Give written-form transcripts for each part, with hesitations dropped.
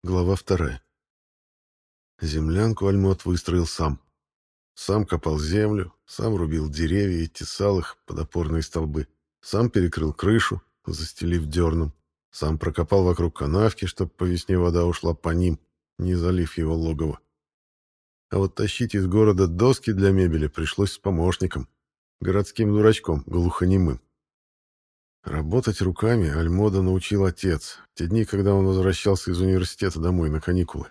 Глава вторая. Землянку Альмот выстроил сам. Сам копал землю, сам рубил деревья и тесал их под опорные столбы. Сам перекрыл крышу, застелив дерном. Сам прокопал вокруг канавки, чтобы по весне вода ушла по ним, не залив его логово. А вот тащить из города доски для мебели пришлось с помощником, городским дурачком, глухонемым. Работать руками Альмода научил отец, в те дни, когда он возвращался из университета домой на каникулы.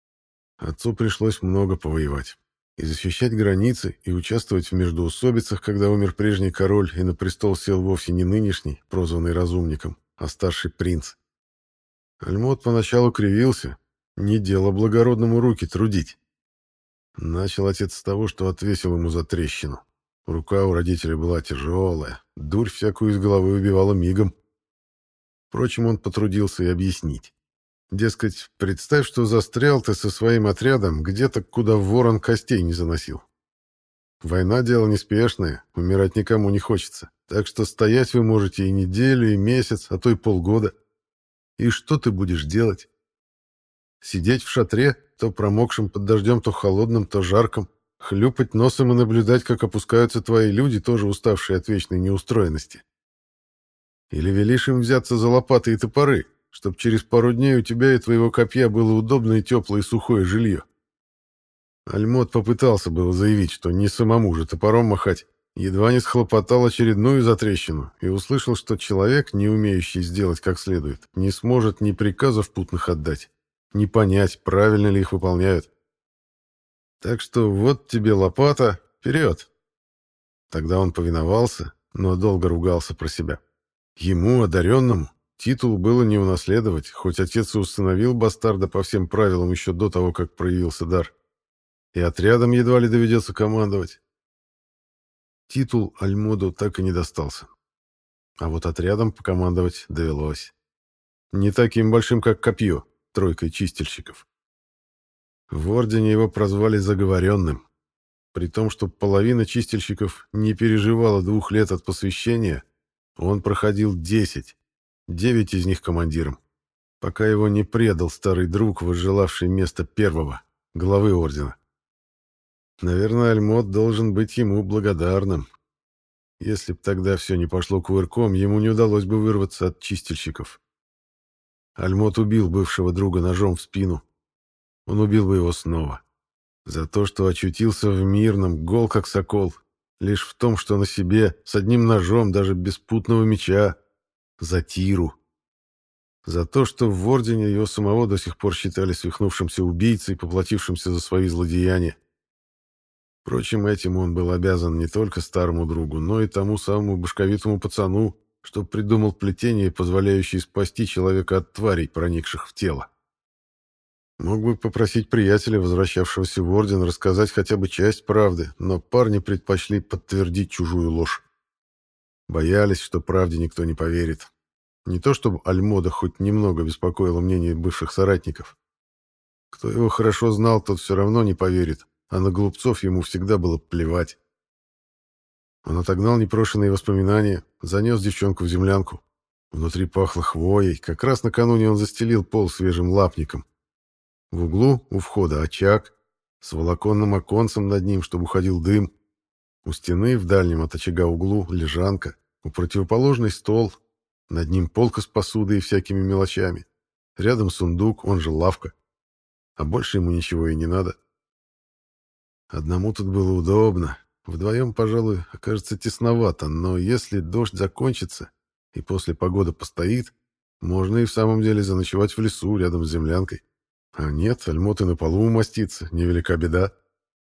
Отцу пришлось много повоевать. И защищать границы, и участвовать в междоусобицах, когда умер прежний король, и на престол сел вовсе не нынешний, прозванный разумником, а старший принц. Альмот поначалу кривился. Не дело благородному руки трудить. Начал отец с того, что отвесил ему за трещину. Рука у родителей была тяжелая, дурь всякую из головы убивала мигом. Впрочем, он потрудился и объяснить. Дескать, представь, что застрял ты со своим отрядом где-то, куда ворон костей не заносил. Война — дело неспешное, умирать никому не хочется, так что стоять вы можете и неделю, и месяц, а то и полгода. И что ты будешь делать? Сидеть в шатре, то промокшим под дождем, то холодным, то жарким, хлюпать носом и наблюдать, как опускаются твои люди, тоже уставшие от вечной неустроенности? Или велишь им взяться за лопаты и топоры, чтоб через пару дней у тебя и твоего копья было удобное, теплое и сухое жилье? Альмот попытался было заявить, что не самому же топором махать, едва не схлопотал очередную затрещину и услышал, что человек, не умеющий сделать как следует, не сможет ни приказов путных отдать, ни понять, правильно ли их выполняют. Так что вот тебе лопата, вперед! Тогда он повиновался, но долго ругался про себя. Ему, одаренному, титул было не унаследовать, хоть отец и установил бастарда по всем правилам еще до того, как проявился дар. И отрядом едва ли доведется командовать. Титул Альмоду так и не достался. А вот отрядом покомандовать довелось. Не таким большим, как копье, тройкой чистильщиков. В ордене его прозвали заговоренным. При том, что половина чистильщиков не переживала 2 лет от посвящения, он проходил 10, 9 из них командиром, пока его не предал старый друг, возжелавший место первого, главы ордена. Наверное, Альмот должен быть ему благодарным. Если б тогда все не пошло кувырком, ему не удалось бы вырваться от чистильщиков. Альмот убил бывшего друга ножом в спину. Он убил бы его снова. За то, что очутился в мирном, гол как сокол, лишь в том, что на себе, с одним ножом, даже без путного меча. За Тиру. За то, что в Ордене его самого до сих пор считали свихнувшимся убийцей, поплатившимся за свои злодеяния. Впрочем, этим он был обязан не только старому другу, но и тому самому башковитому пацану, что придумал плетение, позволяющее спасти человека от тварей, проникших в тело. Мог бы попросить приятеля, возвращавшегося в Орден, рассказать хотя бы часть правды, но парни предпочли подтвердить чужую ложь. Боялись, что правде никто не поверит. Не то чтобы Альмода хоть немного беспокоило мнение бывших соратников. Кто его хорошо знал, тот все равно не поверит, а на глупцов ему всегда было плевать. Он отогнал непрошенные воспоминания, занес девчонку в землянку. Внутри пахло хвоей, как раз накануне он застелил пол свежим лапником. В углу у входа очаг, с волоконным оконцем над ним, чтобы уходил дым. У стены в дальнем от очага углу лежанка, у противоположной стол, над ним полка с посудой и всякими мелочами. Рядом сундук, он же лавка. А больше ему ничего и не надо. Одному тут было удобно. Вдвоем, пожалуй, окажется тесновато, но если дождь закончится и после погода постоит, можно и в самом деле заночевать в лесу рядом с землянкой. А нет, Альмот и на полу умостится, невелика беда.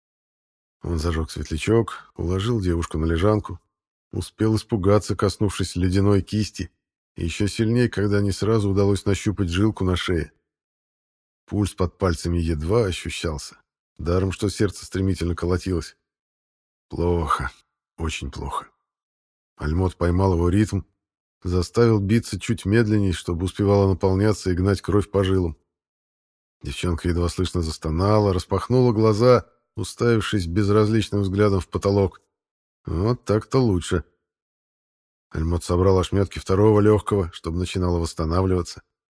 Он зажег светлячок, уложил девушку на лежанку, успел испугаться, коснувшись ледяной кисти, и еще сильнее, когда не сразу удалось нащупать жилку на шее. Пульс под пальцами едва ощущался, даром что сердце стремительно колотилось. Плохо, очень плохо. Альмот поймал его ритм, заставил биться чуть медленней, чтобы успевала наполняться и гнать кровь по жилам. Девчонка едва слышно застонала, распахнула глаза, уставившись безразличным взглядом в потолок. Вот так-то лучше. Альмот собрал ошметки второго легкого, чтобы начинало восстанавливаться.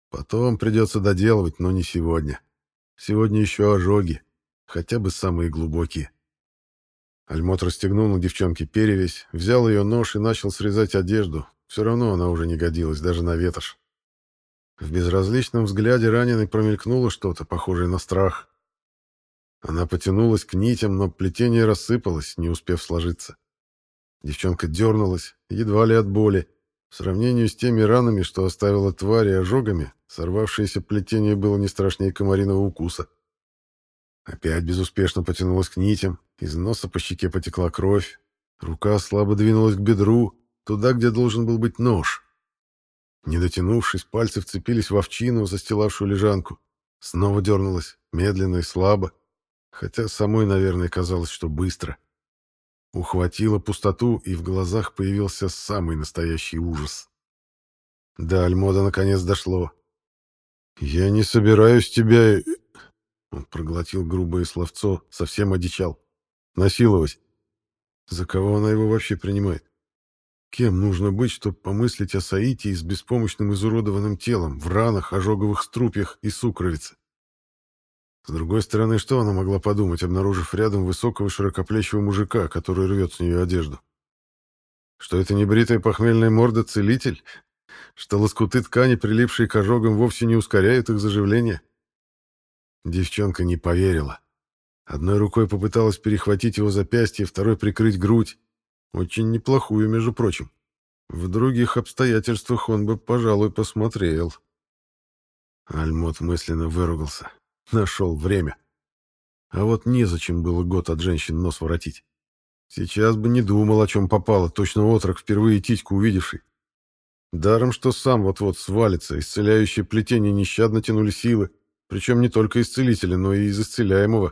Потом придется доделывать, но не сегодня. Сегодня еще ожоги, хотя бы самые глубокие. Альмот расстегнул на девчонке перевязь, взял ее нож и начал срезать одежду. Все равно она уже не годилась, даже на ветошь. В безразличном взгляде раненой промелькнуло что-то, похожее на страх. Она потянулась к нитям, но плетение рассыпалось, не успев сложиться. Девчонка дернулась, едва ли от боли. В сравнении с теми ранами, что оставила тварь и ожогами, сорвавшееся плетение было не страшнее комариного укуса. Опять безуспешно потянулась к нитям, из носа по щеке потекла кровь. Рука слабо двинулась к бедру, туда, где должен был быть нож. Не дотянувшись, пальцы вцепились в овчину, застилавшую лежанку. Снова дернулась, медленно и слабо, хотя самой, наверное, казалось, что быстро. Ухватила пустоту, и в глазах появился самый настоящий ужас. До Альмода наконец дошло. «Я не собираюсь тебя...» Он проглотил грубое словцо, совсем одичал. «Насиловать. За кого она его вообще принимает? Кем нужно быть, чтобы помыслить о Саите с беспомощным изуродованным телом, в ранах, ожоговых струпьях и сукровице? С другой стороны, что она могла подумать, обнаружив рядом высокого широкоплечего мужика, который рвет с нее одежду? Что это небритая похмельная морда целитель? Что лоскуты ткани, прилипшие к ожогам, вовсе не ускоряют их заживление? Девчонка не поверила. Одной рукой попыталась перехватить его запястье, второй прикрыть грудь. Очень неплохую, между прочим. В других обстоятельствах он бы, пожалуй, посмотрел. Альмот мысленно выругался. Нашел время. А вот незачем было год от женщин нос воротить. Сейчас бы не думал, о чем попало, точно отрок, впервые титьку увидевший. Даром, что сам вот-вот свалится, исцеляющие плетения нещадно тянули силы, причем не только из целителя, но и из исцеляемого.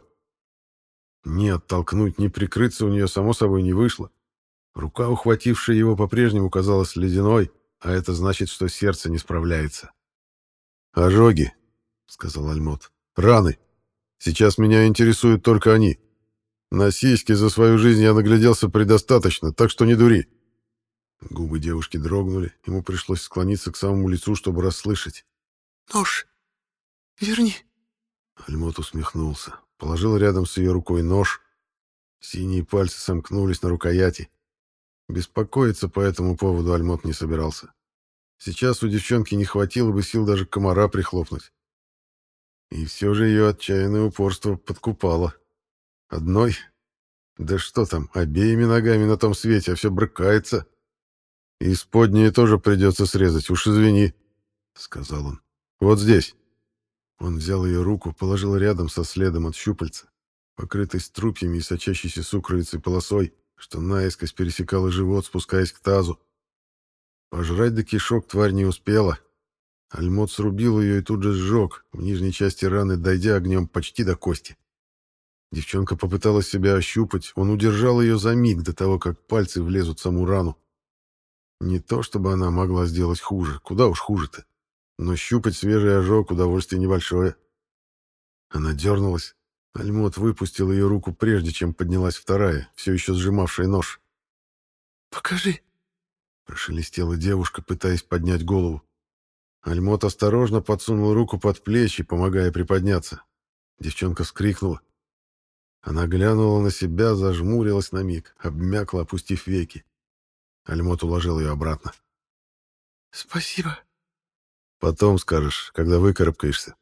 Ни оттолкнуть, ни прикрыться у нее, само собой, не вышло. Рука, ухватившая его, по-прежнему казалась ледяной, а это значит, что сердце не справляется. «Ожоги», — сказал Альмот. «Раны. Сейчас меня интересуют только они. На сиськи за свою жизнь я нагляделся предостаточно, так что не дури». Губы девушки дрогнули, ему пришлось склониться к самому лицу, чтобы расслышать. «Нож! Верни!» Альмот усмехнулся, положил рядом с ее рукой нож. Синие пальцы сомкнулись на рукояти. Беспокоиться по этому поводу Альмот не собирался. Сейчас у девчонки не хватило бы сил даже комара прихлопнуть. И все же ее отчаянное упорство подкупало. Одной? Да что там, обеими ногами на том свете, а все брыкается. И исподние тоже придется срезать, уж извини, — сказал он. Вот здесь. Он взял ее руку, положил рядом со следом от щупальца, покрытой струпьями и сочащейся сукровицей полосой, что наискось пересекала живот, спускаясь к тазу. Пожрать до кишок тварь не успела. Альмот срубил ее и тут же сжег, в нижней части раны дойдя огнем почти до кости. Девчонка попыталась себя ощупать, он удержал ее за миг до того, как пальцы влезут в саму рану. Не то чтобы она могла сделать хуже, куда уж хуже-то, но щупать свежий ожог — удовольствие небольшое. Она дернулась. Альмот выпустил ее руку прежде, чем поднялась вторая, все еще сжимавшая нож. «Покажи!» — прошелестела девушка, пытаясь поднять голову. Альмот осторожно подсунул руку под плечи, помогая приподняться. Девчонка вскрикнула. Она глянула на себя, зажмурилась на миг, обмякла, опустив веки. Альмот уложил ее обратно. «Спасибо!» «Потом скажешь, когда выкарабкаешься».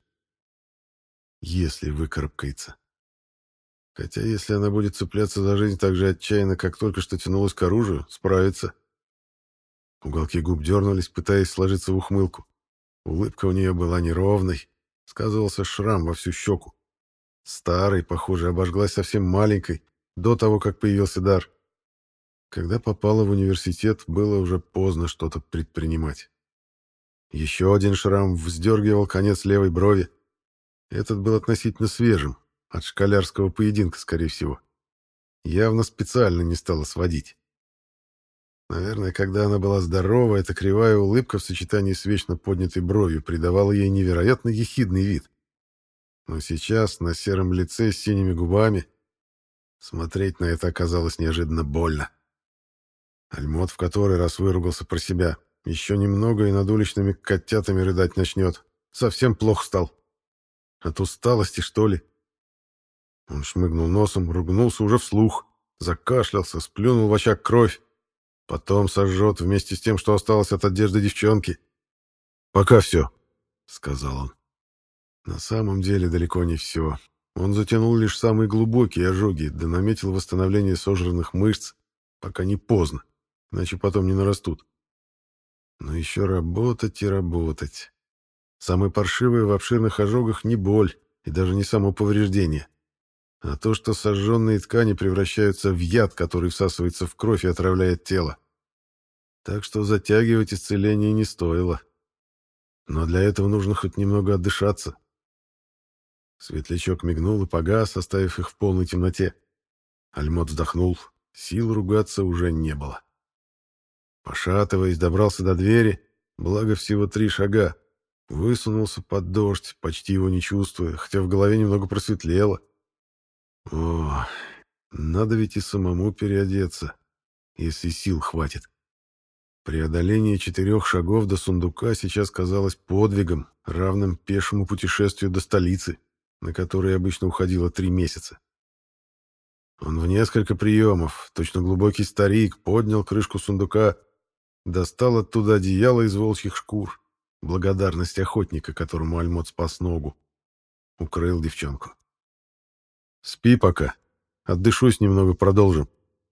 Если выкарабкается. Хотя если она будет цепляться за жизнь так же отчаянно, как только что тянулась к оружию, справится. Уголки губ дернулись, пытаясь сложиться в ухмылку. Улыбка у нее была неровной, сказывался шрам во всю щеку. Старый, похоже, обожглась совсем маленькой, до того, как появился дар. Когда попала в университет, было уже поздно что-то предпринимать. Еще один шрам вздергивал конец левой брови. Этот был относительно свежим, от школярского поединка, скорее всего. Явно специально не стала сводить. Наверное, когда она была здорова, эта кривая улыбка в сочетании с вечно поднятой бровью придавала ей невероятно ехидный вид. Но сейчас на сером лице с синими губами смотреть на это оказалось неожиданно больно. Альмот в который раз выругался про себя. Еще немного и над уличными котятами рыдать начнет. Совсем плохо стал. От усталости, что ли?» Он шмыгнул носом, ругнулся уже вслух, закашлялся, сплюнул в очаг кровь. Потом сожжет вместе с тем, что осталось от одежды девчонки. «Пока все», — сказал он. На самом деле далеко не все. Он затянул лишь самые глубокие ожоги, да наметил восстановление сожранных мышц, пока не поздно, иначе потом не нарастут. Но еще работать и работать. Самое паршивое в обширных ожогах не боль и даже не само повреждение, а то, что сожженные ткани превращаются в яд, который всасывается в кровь и отравляет тело. Так что затягивать исцеление не стоило. Но для этого нужно хоть немного отдышаться. Светлячок мигнул и погас, оставив их в полной темноте. Альмот вздохнул. Сил ругаться уже не было. Пошатываясь, добрался до двери, благо всего 3 шага. Высунулся под дождь, почти его не чувствуя, хотя в голове немного просветлело. О, надо ведь и самому переодеться, если сил хватит. Преодоление 4 шагов до сундука сейчас казалось подвигом, равным пешему путешествию до столицы, на которое обычно уходило 3 месяца. Он в несколько приемов, точно глубокий старик, поднял крышку сундука, достал оттуда одеяло из волчьих шкур, благодарность охотника, которому Альмот спас ногу. Укрыл девчонку. «Спи пока. Отдышусь немного, продолжим».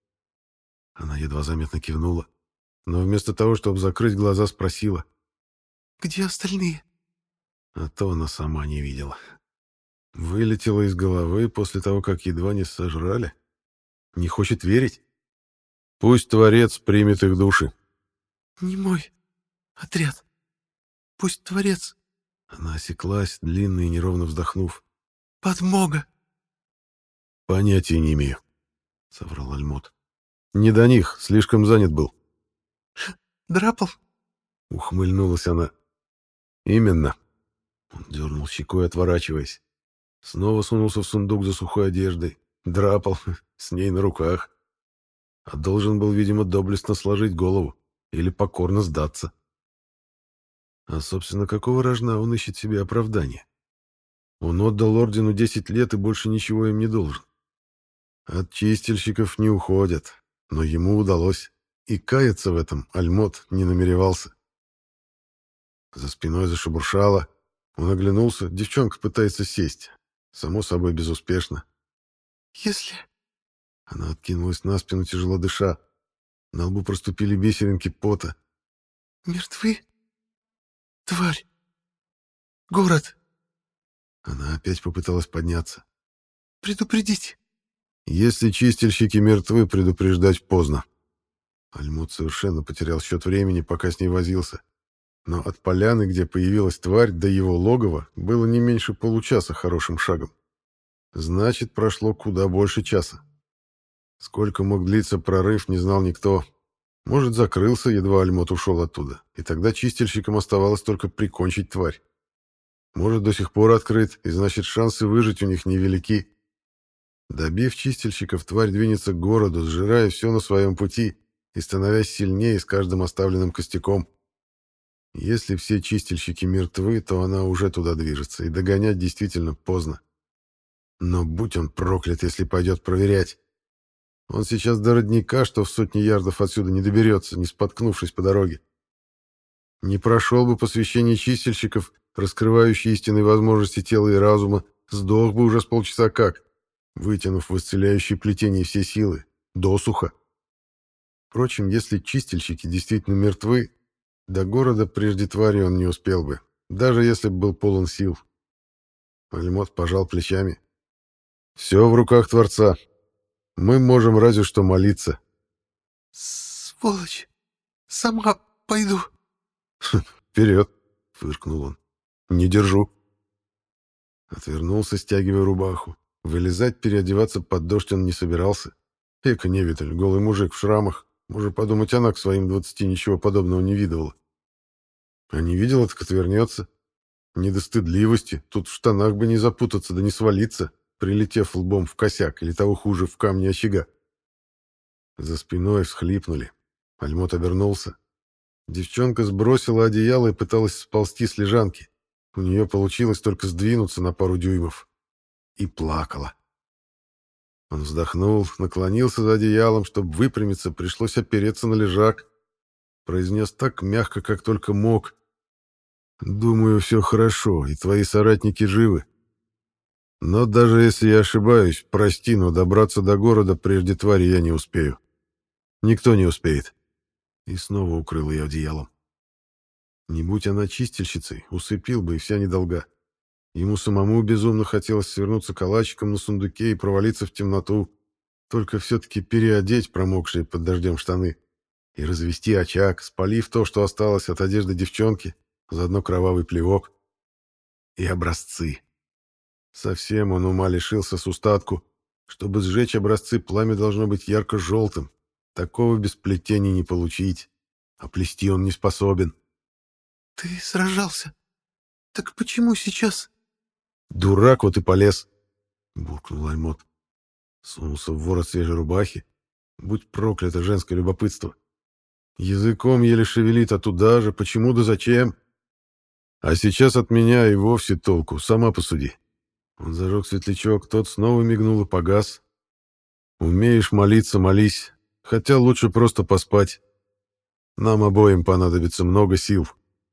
Она едва заметно кивнула, но вместо того, чтобы закрыть глаза, спросила: «Где остальные?» А то она сама не видела. Вылетела из головы после того, как едва не сожрали. Не хочет верить? Пусть Творец примет их души. «Не мой отряд. Пусть Творец...» Она осеклась, длинно и неровно вздохнув. «Подмога!» «Понятия не имею», — соврал Альмот. «Не до них, слишком занят был». «Драпал?» — ухмыльнулась она. «Именно». Он дернул щекой, отворачиваясь. Снова сунулся в сундук за сухой одеждой. Драпал, с ней на руках. А должен был, видимо, доблестно сложить голову или покорно сдаться. А, собственно, какого рожна он ищет себе оправдания? Он отдал ордену 10 лет и больше ничего им не должен. От чистильщиков не уходят, но ему удалось. И каяться в этом Альмот не намеревался. За спиной зашебуршало. Он оглянулся, девчонка пытается сесть. Само собой, безуспешно. «Если...» Она откинулась на спину, тяжело дыша. На лбу проступили бисеринки пота. «Мертвы? Тварь! Город!» Она опять попыталась подняться. «Предупредить!» «Если чистильщики мертвы, предупреждать поздно». Альмут совершенно потерял счет времени, пока с ней возился. Но от поляны, где появилась тварь, до его логова было не меньше получаса хорошим шагом. Значит, прошло куда больше часа. Сколько мог длиться прорыв, не знал никто. Может, закрылся, едва Альмот ушел оттуда, и тогда чистильщикам оставалось только прикончить тварь. Может, до сих пор открыт, и значит, шансы выжить у них невелики. Добив чистильщиков, тварь двинется к городу, сжирая все на своем пути и становясь сильнее с каждым оставленным костяком. Если все чистильщики мертвы, то она уже туда движется, и догонять действительно поздно. Но будь он проклят, если пойдет проверять. Он сейчас до родника, что в 100 ярдов отсюда, не доберется, не споткнувшись по дороге. Не прошел бы посвящение чистильщиков, раскрывающие истинные возможности тела и разума, сдох бы уже с полчаса как, вытянув в исцеляющее плетение все силы, досуха. Впрочем, если чистильщики действительно мертвы, до города прежде твари он не успел бы, даже если бы был полон сил. Альмот пожал плечами. «Все в руках Творца. Мы можем разве что молиться». «Сволочь! Сама пойду!» «Вперед!» — фыркнул он. «Не держу». Отвернулся, стягивая рубаху. Вылезать, переодеваться под дождь он не собирался. Эка невидаль, голый мужик в шрамах. Может подумать, она к своим 20 ничего подобного не видывала. А не видела, так отвернется. Не до стыдливости, тут в штанах бы не запутаться, да не свалиться, прилетев лбом в косяк или того хуже, в камни очага. За спиной всхлипнули. Альмот обернулся. Девчонка сбросила одеяло и пыталась сползти с лежанки. У нее получилось только сдвинуться на пару дюймов. И плакала. Он вздохнул, наклонился за одеялом, чтобы выпрямиться, пришлось опереться на лежак. Произнес так мягко, как только мог. «Думаю, все хорошо, и твои соратники живы. Но даже если я ошибаюсь, прости, но добраться до города прежде твари я не успею. Никто не успеет». И снова укрыл ее одеялом. Не будь она чистильщицей, усыпил бы, и вся недолга. Ему самому безумно хотелось свернуться калачиком на сундуке и провалиться в темноту, только все-таки переодеть промокшие под дождем штаны и развести очаг, спалив то, что осталось от одежды девчонки, заодно кровавый плевок. И образцы. Совсем он ума лишился с устатку. Чтобы сжечь образцы, пламя должно быть ярко-желтым. Такого без плетений не получить. А плести он не способен. Ты сражался. Так почему сейчас? Дурак, вот и полез, буркнул Альмот. Сунулся в ворот свежей рубахи. Будь проклято женское любопытство. Языком еле шевелит, а туда же, почему да зачем? А сейчас от меня и вовсе толку, сама посуди. Он зажег светлячок, тот снова мигнул и погас. Умеешь молиться — молись, хотя лучше просто поспать. Нам обоим понадобится много сил.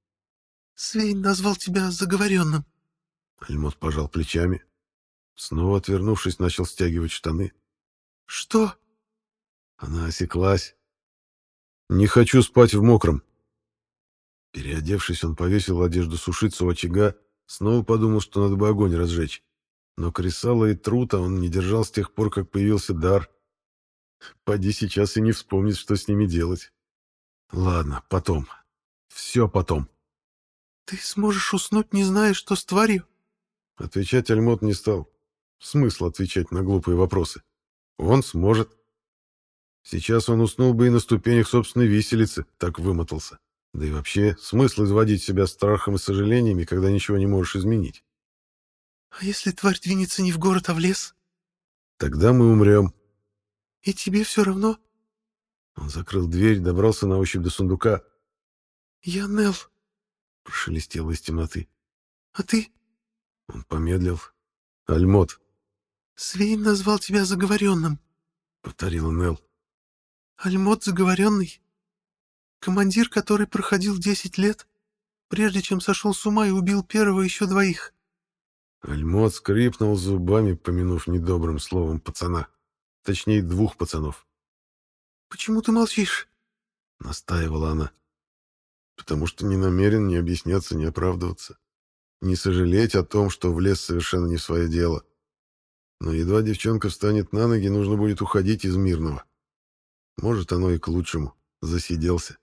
Свейн назвал тебя заговоренным. Альмот пожал плечами. Снова отвернувшись, начал стягивать штаны. Что? Она осеклась. Не хочу спать в мокром. Переодевшись, он повесил одежду сушиться у очага, снова подумал, что надо бы огонь разжечь. Но кресала и трута он не держал с тех пор, как появился дар. Поди сейчас и не вспомнит, что с ними делать. Ладно, потом. Все потом. Ты сможешь уснуть, не зная, что с тварью? Отвечать Альмот не стал. Смысл отвечать на глупые вопросы. Он сможет. Сейчас он уснул бы и на ступенях собственной виселицы, так вымотался. Да и вообще, смысл изводить себя страхом и сожалениями, когда ничего не можешь изменить. А если тварь двинется не в город, а в лес? Тогда мы умрем. И тебе все равно? Он закрыл дверь, добрался на ощупь до сундука. Я Нел. Прошелестело из темноты. А ты? Он помедлил. Альмот. Свейн назвал тебя заговоренным. Повторила Нел. Альмот заговоренный. Командир, который проходил 10 лет, прежде чем сошел с ума и убил первого еще двоих. Альмот скрипнул зубами, помянув недобрым словом пацана. Точнее, двух пацанов. «Почему ты молчишь?» — настаивала она. «Потому что не намерен ни объясняться, ни оправдываться. Не сожалеть о том, что влез совершенно не в свое дело. Но едва девчонка встанет на ноги, нужно будет уходить из Мирного. Может, оно и к лучшему. Засиделся».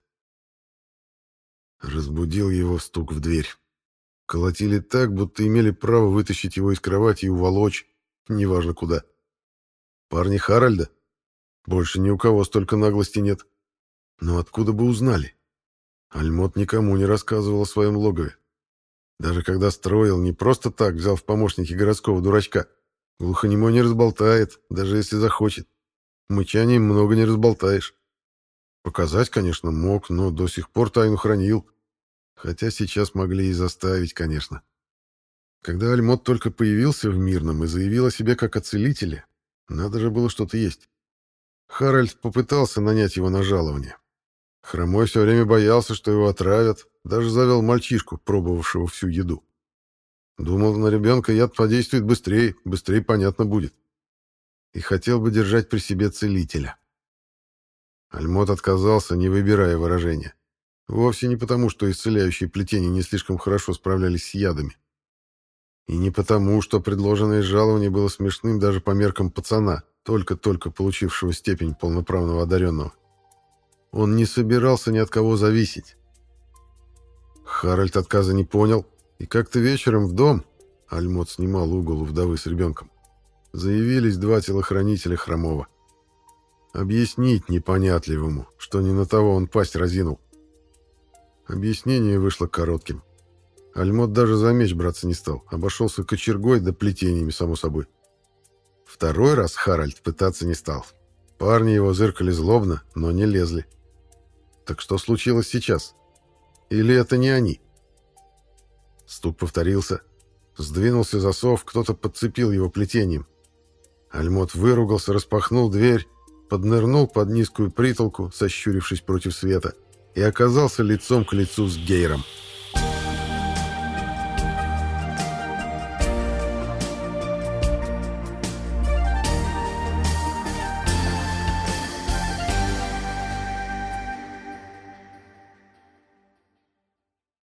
Разбудил его стук в дверь. Колотили так, будто имели право вытащить его из кровати и уволочь, неважно куда. Парни Харальда? Больше ни у кого столько наглости нет. Но откуда бы узнали? Альмот никому не рассказывал о своем логове. Даже когда строил, не просто так взял в помощники городского дурачка. Глухонемой не разболтает, даже если захочет. Мычанием много не разболтаешь. Показать, конечно, мог, но до сих пор тайну хранил. Хотя сейчас могли и заставить, конечно. Когда Альмот только появился в Мирном и заявил о себе как о целителе, надо же было что-то есть. Харальд попытался нанять его на жалование. Хромой все время боялся, что его отравят, даже завел мальчишку, пробовавшего всю еду. Думал, на ребенка яд подействует быстрее, быстрее понятно будет. И хотел бы держать при себе целителя. Альмот отказался, не выбирая выражения. Вовсе не потому, что исцеляющие плетения не слишком хорошо справлялись с ядами. И не потому, что предложенное жалование было смешным даже по меркам пацана, только-только получившего степень полноправного одаренного. Он не собирался ни от кого зависеть. Харальд отказа не понял, и как-то вечером в дом, Альмот снимал угол у вдовы с ребенком, заявились два телохранителя Хромова. Объяснить непонятливому, что не на того он пасть разинул. Объяснение вышло коротким. Альмот даже за меч браться не стал, обошелся кочергой да плетениями, само собой. Второй раз Харальд пытаться не стал. Парни его зыркали злобно, но не лезли. Так что случилось сейчас? Или это не они? Стук повторился. Сдвинулся засов, кто-то подцепил его плетением. Альмот выругался, распахнул дверь, поднырнул под низкую притолку, сощурившись против света, и оказался лицом к лицу с Гейром.